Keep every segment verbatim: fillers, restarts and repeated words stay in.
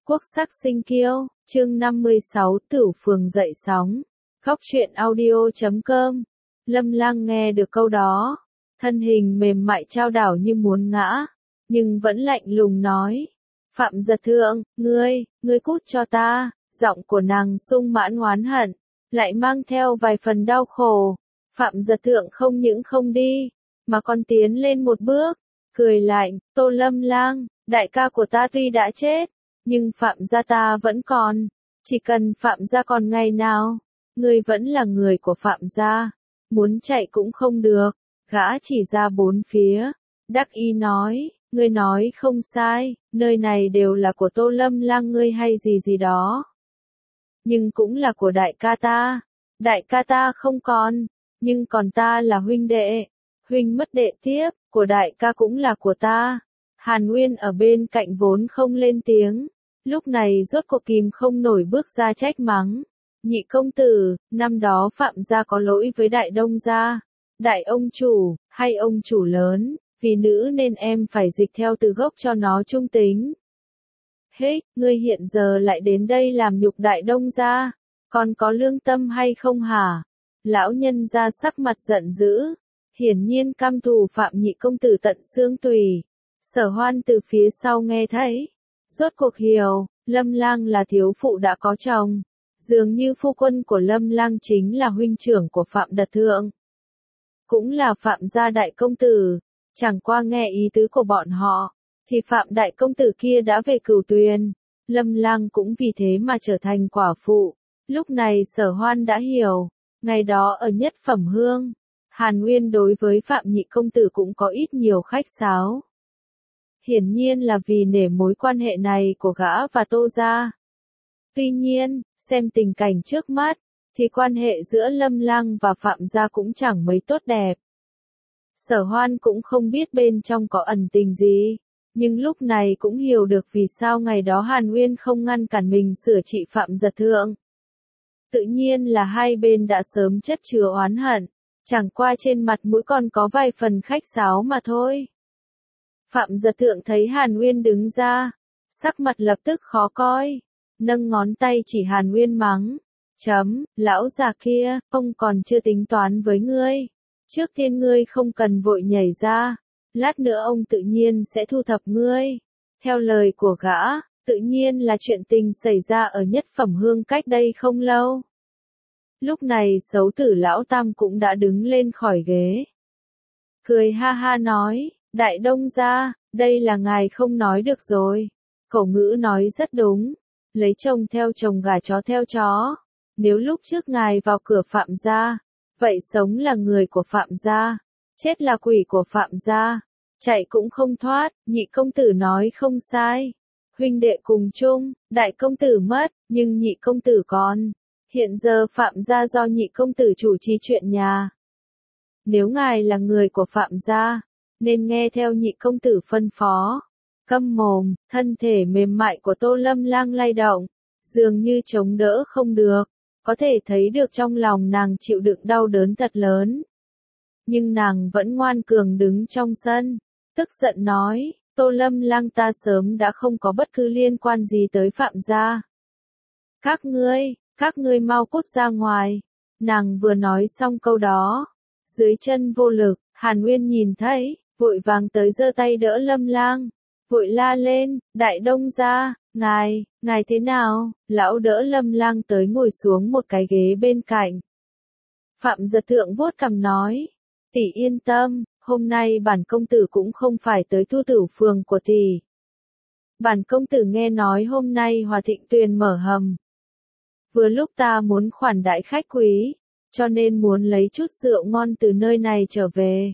Quốc sắc sinh kiêu, chương năm mươi sáu Tửu Phường dậy sóng. Góc truyện audio chấm com. Lâm Lang nghe được câu đó, thân hình mềm mại chao đảo như muốn ngã, nhưng vẫn lạnh lùng nói: Phạm Giật Thượng, ngươi, ngươi cút cho ta. Giọng của nàng sung mãn oán hận, lại mang theo vài phần đau khổ. Phạm Giật Thượng không những không đi, mà còn tiến lên một bước, cười lạnh: Tô Lâm Lang, đại ca của ta tuy đã chết, nhưng Phạm gia ta vẫn còn. Chỉ cần Phạm gia còn ngày nào, ngươi vẫn là người của Phạm gia, muốn chạy cũng không được. Gã chỉ ra bốn phía, đắc ý nói: Ngươi nói không sai, nơi này đều là của Tô Lâm Lang ngươi hay gì gì đó. Nhưng cũng là của đại ca ta. Đại ca ta không còn, nhưng còn ta là huynh đệ. Huynh mất đệ tiếp, của đại ca cũng là của ta. Hàn Nguyên ở bên cạnh vốn không lên tiếng, lúc này rốt cuộc kìm không nổi bước ra trách mắng: Nhị công tử, năm đó Phạm gia có lỗi với Đại Đông gia. Đại ông chủ, hay ông chủ lớn, vì nữ nên em phải dịch theo từ gốc cho nó trung tính. Hế, ngươi hiện giờ lại đến đây làm nhục Đại Đông gia, còn có lương tâm hay không hả? Lão nhân gia sắc mặt giận dữ, hiển nhiên căm thù Phạm nhị công tử tận xương tùy. Sở Hoan từ phía sau nghe thấy, rốt cuộc hiểu, Lâm Lang là thiếu phụ đã có chồng, dường như phu quân của Lâm Lang chính là huynh trưởng của Phạm Đật Thượng, cũng là Phạm gia đại công tử. Chẳng qua nghe ý tứ của bọn họ, thì Phạm đại công tử kia đã về Cửu Tuyền, Lâm Lang cũng vì thế mà trở thành quả phụ. Lúc này Sở Hoan đã hiểu, ngày đó ở Nhất Phẩm Hương, Hàn Nguyên đối với Phạm nhị công tử cũng có ít nhiều khách sáo. Hiển nhiên là vì nể mối quan hệ này của gã và Tô gia. Tuy nhiên, xem tình cảnh trước mắt, thì quan hệ giữa Lâm Lang và Phạm gia cũng chẳng mấy tốt đẹp. Sở Hoan cũng không biết bên trong có ẩn tình gì, nhưng lúc này cũng hiểu được vì sao ngày đó Hàn Nguyên không ngăn cản mình sửa trị Phạm Giật Thượng. Tự nhiên là hai bên đã sớm chất chứa oán hận, chẳng qua trên mặt mũi còn có vài phần khách sáo mà thôi. Phạm Giật Thượng thấy Hàn Nguyên đứng ra, sắc mặt lập tức khó coi, nâng ngón tay chỉ Hàn Nguyên mắng: Chấm, lão già kia, ông còn chưa tính toán với ngươi. Trước tiên ngươi không cần vội nhảy ra, lát nữa ông tự nhiên sẽ thu thập ngươi. Theo lời của gã, tự nhiên là chuyện tình xảy ra ở Nhất Phẩm Hương cách đây không lâu. Lúc này Xấu Tử lão tam cũng đã đứng lên khỏi ghế, cười ha ha nói: Đại Đông gia, đây là ngài không nói được rồi. Cổ ngữ nói rất đúng, lấy chồng theo chồng gả chó theo chó. Nếu lúc trước ngài vào cửa Phạm gia, vậy sống là người của Phạm gia, chết là quỷ của Phạm gia, chạy cũng không thoát. Nhị công tử nói không sai, huynh đệ cùng chung, đại công tử mất, nhưng nhị công tử còn. Hiện giờ Phạm gia do nhị công tử chủ trì chuyện nhà. Nếu ngài là người của Phạm gia, nên nghe theo nhị công tử phân phó. Câm mồm. Thân thể mềm mại của Tô Lâm Lang lay động, dường như chống đỡ không được, có thể thấy được trong lòng nàng chịu đựng đau đớn thật lớn. Nhưng nàng vẫn ngoan cường đứng trong sân, tức giận nói: Tô Lâm Lang, ta sớm đã không có bất cứ liên quan gì tới Phạm gia. Các ngươi, các ngươi mau cút ra ngoài. Nàng vừa nói xong câu đó, dưới chân vô lực, Hàn Nguyên nhìn thấy, vội vàng tới giơ tay đỡ Lâm Lang, vội la lên: Đại Đông gia, ngài, ngài thế nào? Lão đỡ Lâm Lang tới ngồi xuống một cái ghế bên cạnh. Phạm Giật Thượng vuốt cằm nói: Tỷ yên tâm, hôm nay bản công tử cũng không phải tới thu Tửu Phường của tỷ. Bản công tử nghe nói hôm nay Hòa Thịnh Tuyền mở hầm. Vừa lúc ta muốn khoản đãi khách quý, cho nên muốn lấy chút rượu ngon từ nơi này trở về.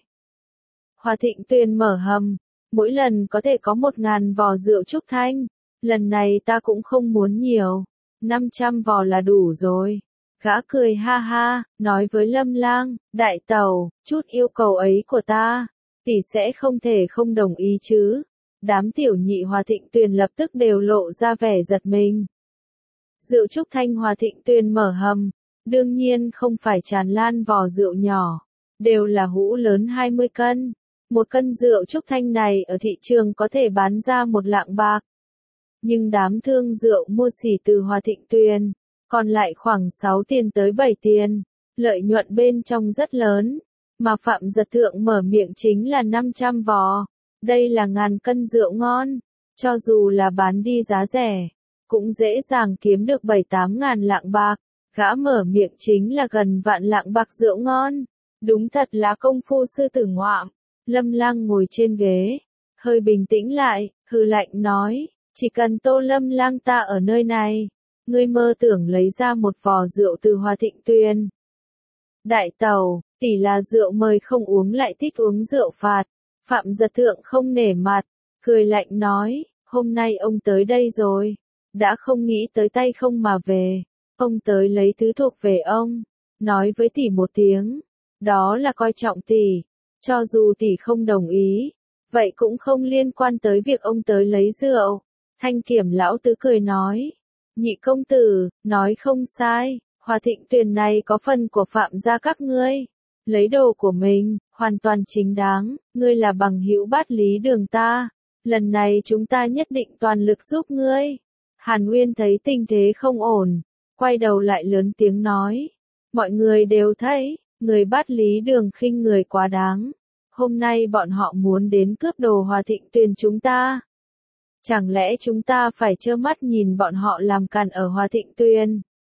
Hòa Thịnh Tuyền mở hầm, mỗi lần có thể có một ngàn vò rượu Trúc Thanh, lần này ta cũng không muốn nhiều, năm trăm vò là đủ rồi. Gã cười ha ha, nói với Lâm Lang: Đại tẩu, chút yêu cầu ấy của ta, tỷ sẽ không thể không đồng ý chứ? Đám tiểu nhị Hòa Thịnh Tuyền lập tức đều lộ ra vẻ giật mình. Rượu Trúc Thanh Hòa Thịnh Tuyền mở hầm, đương nhiên không phải tràn lan vò rượu nhỏ, đều là hũ lớn hai mươi cân. Một cân rượu Trúc Thanh này ở thị trường có thể bán ra một lạng bạc. nhưng đám thương rượu mua xỉ từ Hòa Thịnh Tuyền, còn lại khoảng sáu tiền tới bảy tiền, lợi nhuận bên trong rất lớn, mà Phạm Giật Thượng mở miệng chính là năm trăm vò, đây là ngàn cân rượu ngon, cho dù là bán đi giá rẻ, cũng dễ dàng kiếm được bảy tám ngàn lạng bạc, gã mở miệng chính là gần vạn lạng bạc rượu ngon, đúng thật là công phu sư tử ngoạm. Lâm Lang ngồi trên ghế, hơi bình tĩnh lại, hừ lạnh nói, chỉ cần Tô Lâm Lang ta ở nơi này, ngươi mơ tưởng lấy ra một vò rượu từ Hòa Thịnh Tuyền. Đại tàu, tỷ là rượu mời không uống lại thích uống rượu phạt, Phạm Giật Thượng không nể mặt, cười lạnh nói, hôm nay ông tới đây rồi, đã không nghĩ tới tay không mà về, ông tới lấy thứ thuộc về ông, nói với tỷ một tiếng, đó là coi trọng tỷ, cho dù tỷ không đồng ý, vậy cũng không liên quan tới việc ông tới lấy rượu. Thanh Kiểm lão tứ cười nói, nhị công tử, nói không sai, Hòa Thịnh Tuyền này có phần của Phạm gia các ngươi, lấy đồ của mình, hoàn toàn chính đáng, ngươi là bằng hữu Bát Lý Đường ta, lần này chúng ta nhất định toàn lực giúp ngươi. Hàn Nguyên thấy tình thế không ổn, quay đầu lại lớn tiếng nói, mọi người đều thấy, người Bát Lý Đường khinh người quá đáng, hôm nay bọn họ muốn đến cướp đồ Hòa Thịnh Tuyền chúng ta. Chẳng lẽ chúng ta phải trơ mắt nhìn bọn họ làm càn ở Hòa Thịnh Tuyền?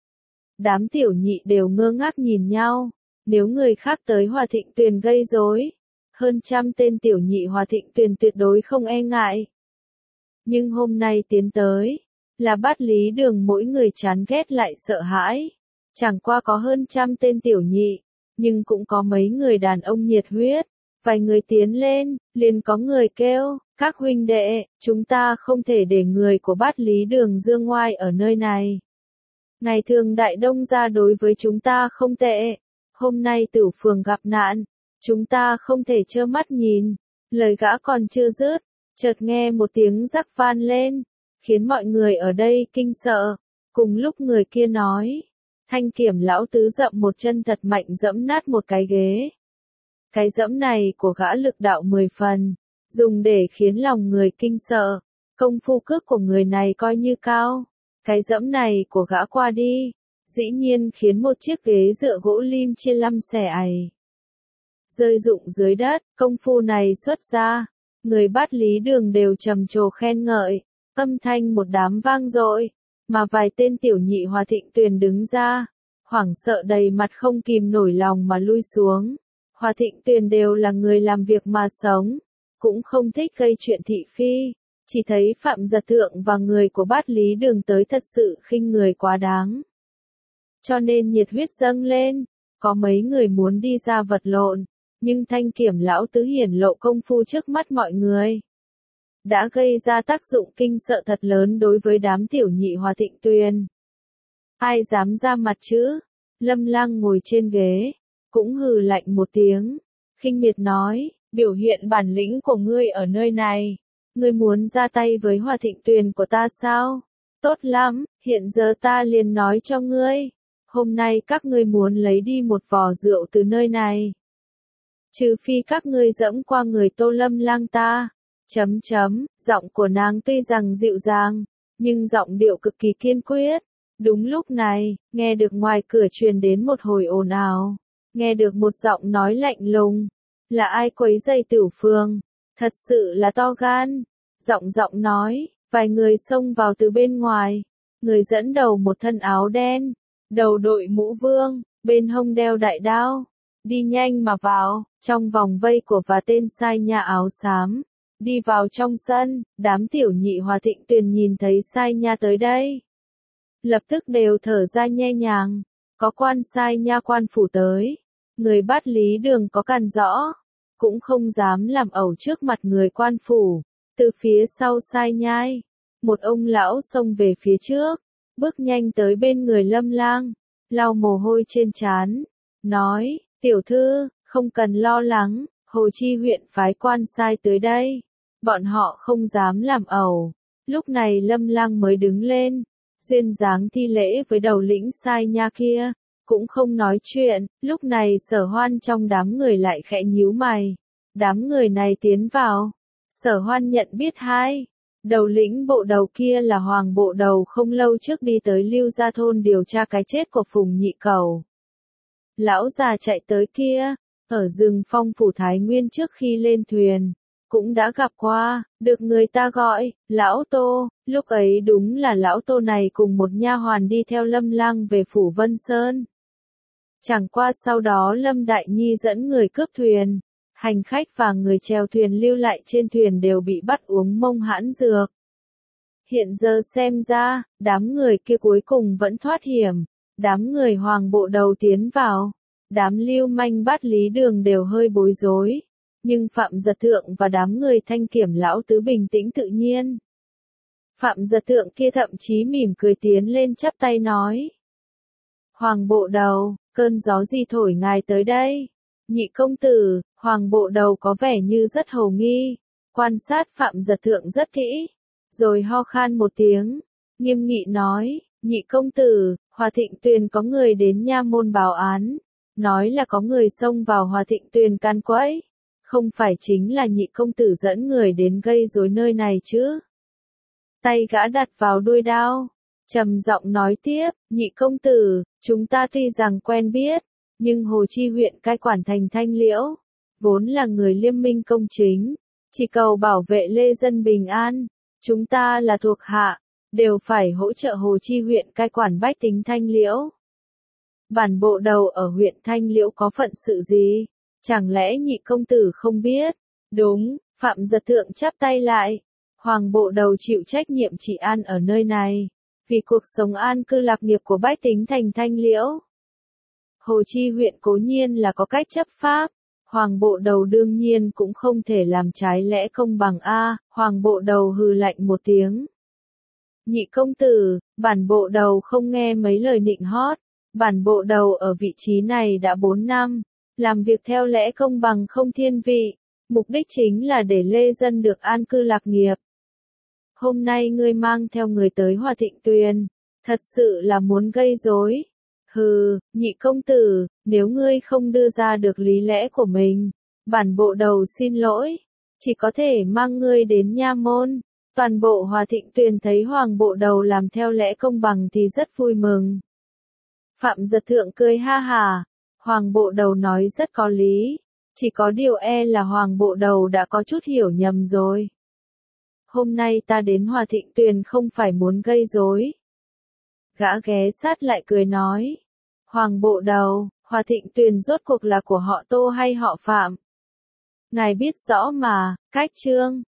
Đám tiểu nhị đều ngơ ngác nhìn nhau, nếu người khác tới Hòa Thịnh Tuyền gây rối, hơn trăm tên tiểu nhị Hòa Thịnh Tuyền tuyệt đối không e ngại. Nhưng hôm nay tiến tới, là Bát Lý Đường mỗi người chán ghét lại sợ hãi, chẳng qua có hơn trăm tên tiểu nhị, nhưng cũng có mấy người đàn ông nhiệt huyết, vài người tiến lên, liền có người kêu, các huynh đệ, chúng ta không thể để người của Bát Lý Đường dương ngoai ở nơi này. Ngày thường Đại Đông gia đối với chúng ta không tệ, hôm nay Tửu Phường gặp nạn, chúng ta không thể trơ mắt nhìn. Lời gã còn chưa dứt, chợt nghe một tiếng rắc van lên, khiến mọi người ở đây kinh sợ. Cùng lúc người kia nói, Thanh Kiểm lão tứ dậm một chân thật mạnh dẫm nát một cái ghế. Cái dẫm này của gã lực đạo mười phần, dùng để khiến lòng người kinh sợ. Công phu cước của người này coi như cao. Cái dẫm này của gã qua đi, dĩ nhiên khiến một chiếc ghế dựa gỗ lim chia năm xẻ ày. Rơi rụng dưới đất, công phu này xuất ra, người Bát Lý Đường đều trầm trồ khen ngợi, âm thanh một đám vang dội, mà vài tên tiểu nhị Hòa Thịnh Tuyền đứng ra, hoảng sợ đầy mặt không kìm nổi lòng mà lui xuống. Hòa Thịnh Tuyền đều là người làm việc mà sống, cũng không thích gây chuyện thị phi, chỉ thấy Phạm Giật Thượng và người của Bát Lý Đường tới thật sự khinh người quá đáng. Cho nên nhiệt huyết dâng lên, có mấy người muốn đi ra vật lộn, nhưng Thanh Kiểm lão tứ hiển lộ công phu trước mắt mọi người, đã gây ra tác dụng kinh sợ thật lớn đối với đám tiểu nhị Hòa Thịnh Tuyền. Ai dám ra mặt chứ? Lâm Lang ngồi trên ghế, cũng hừ lạnh một tiếng, khinh miệt nói, biểu hiện bản lĩnh của ngươi ở nơi này, ngươi muốn ra tay với Hòa Thịnh Tuyền của ta sao? Tốt lắm, hiện giờ ta liền nói cho ngươi, hôm nay các ngươi muốn lấy đi một vò rượu từ nơi này, trừ phi các ngươi dẫm qua người Tô Lâm Lang ta. Chấm chấm, giọng của nàng tuy rằng dịu dàng, nhưng giọng điệu cực kỳ kiên quyết. Đúng lúc này, nghe được ngoài cửa truyền đến một hồi ồn ào, nghe được một giọng nói lạnh lùng, là ai quấy rầy Tửu Phường, thật sự là to gan. Giọng giọng nói, vài người xông vào từ bên ngoài, người dẫn đầu một thân áo đen, đầu đội mũ vương, bên hông đeo đại đao, đi nhanh mà vào, trong vòng vây của và tên sai nha áo xám. Đi vào trong sân, đám tiểu nhị Hòa Thịnh Tuyền nhìn thấy sai nha tới đây, lập tức đều thở ra nhẹ nhàng, có quan sai nha quan phủ tới, người Bát Lý Đường có càn rõ, cũng không dám làm ẩu trước mặt người quan phủ. Từ phía sau sai nhai, một ông lão xông về phía trước, bước nhanh tới bên người Lâm Lang, lau mồ hôi trên trán, nói, tiểu thư, không cần lo lắng, Hồ Chi huyện phái quan sai tới đây, bọn họ không dám làm ẩu. Lúc này Lâm Lang mới đứng lên, duyên dáng thi lễ với đầu lĩnh sai nha kia, cũng không nói chuyện. Lúc này Sở Hoan trong đám người lại khẽ nhíu mày, đám người này tiến vào, Sở Hoan nhận biết hai, Đầu lĩnh bộ đầu kia là Hoàng bộ đầu không lâu trước đi tới Lưu Gia thôn điều tra cái chết của Phùng Nhị Cầu. Lão già chạy tới kia, ở rừng Phong phủ Thái Nguyên trước khi lên thuyền, cũng đã gặp qua, được người ta gọi, Lão Tô, lúc ấy đúng là Lão Tô này cùng một nha hoàn đi theo Lâm Lang về phủ Vân Sơn. Chẳng qua sau đó Lâm Đại Nhi dẫn người cướp thuyền, hành khách và người chèo thuyền lưu lại trên thuyền đều bị bắt uống mông hãn dược. Hiện giờ xem ra, đám người kia cuối cùng vẫn thoát hiểm, đám người Hoàng bộ đầu tiến vào, đám lưu manh bắt lý đường đều hơi bối rối, nhưng Phạm Giật Thượng và đám người Thanh Kiểm lão tứ bình tĩnh tự nhiên. Phạm Giật Thượng kia thậm chí mỉm cười tiến lên chắp tay nói: Hoàng bộ đầu, cơn gió gì thổi ngài tới đây? Nhị công tử, Hoàng bộ đầu có vẻ như rất hồ nghi, quan sát Phạm Giật Thượng rất kỹ, rồi ho khan một tiếng, nghiêm nghị nói: Nhị công tử, Hòa Thịnh Tuyền có người đến nha môn báo án, nói là có người xông vào Hòa Thịnh Tuyền can quấy, không phải chính là nhị công tử dẫn người đến gây rối nơi này chứ? Tay gã đặt vào đuôi đao, trầm giọng nói tiếp: Nhị công tử, chúng ta tuy rằng quen biết, nhưng Hồ Chi huyện cai quản thành Thanh Liễu, vốn là người liêm minh công chính, chỉ cầu bảo vệ lê dân bình an, chúng ta là thuộc hạ, đều phải hỗ trợ Hồ Chi huyện cai quản bách tính Thanh Liễu. Bản bộ đầu ở huyện Thanh Liễu có phận sự gì? Chẳng lẽ nhị công tử không biết? Đúng, Phạm Giật Thượng chắp tay lại. Hoàng bộ đầu chịu trách nhiệm trị an ở nơi này, vì cuộc sống an cư lạc nghiệp của bách tính thành Thanh Liễu. Hồ Chi huyện cố nhiên là có cách chấp pháp, Hoàng bộ đầu đương nhiên cũng không thể làm trái lẽ công bằng a. Hoàng bộ đầu hừ lạnh một tiếng. Nhị công tử, bản bộ đầu không nghe mấy lời nịnh hót, bản bộ đầu ở vị trí này đã bốn năm, làm việc theo lẽ công bằng không thiên vị, mục đích chính là để lê dân được an cư lạc nghiệp. Hôm nay ngươi mang theo người tới Hòa Thịnh Tuyền, thật sự là muốn gây rối. Hừ, nhị công tử, nếu ngươi không đưa ra được lý lẽ của mình, bản bộ đầu xin lỗi, chỉ có thể mang ngươi đến nha môn. Toàn bộ Hòa Thịnh Tuyền thấy Hoàng bộ đầu làm theo lẽ công bằng thì rất vui mừng. Phạm Giật Thượng cười ha hà, Hoàng bộ đầu nói rất có lý, chỉ có điều e là Hoàng bộ đầu đã có chút hiểu nhầm rồi. Hôm nay ta đến Hòa Thịnh Tuyền không phải muốn gây rối. Gã ghé sát lại cười nói: Hoàng bộ đầu, Hòa Thịnh Tuyền rốt cuộc là của họ Tô hay họ Phạm? Ngài biết rõ mà, cách chương